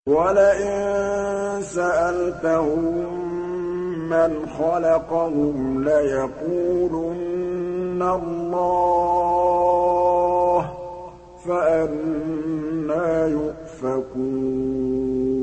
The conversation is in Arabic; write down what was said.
وَلَئِن سَأَلْتَهُم مَّنْ خَلَقَهُمْ لَيَقُولُنَّ اللَّهُ ۖ فَأَنَّىٰ يُؤْفَكُونَ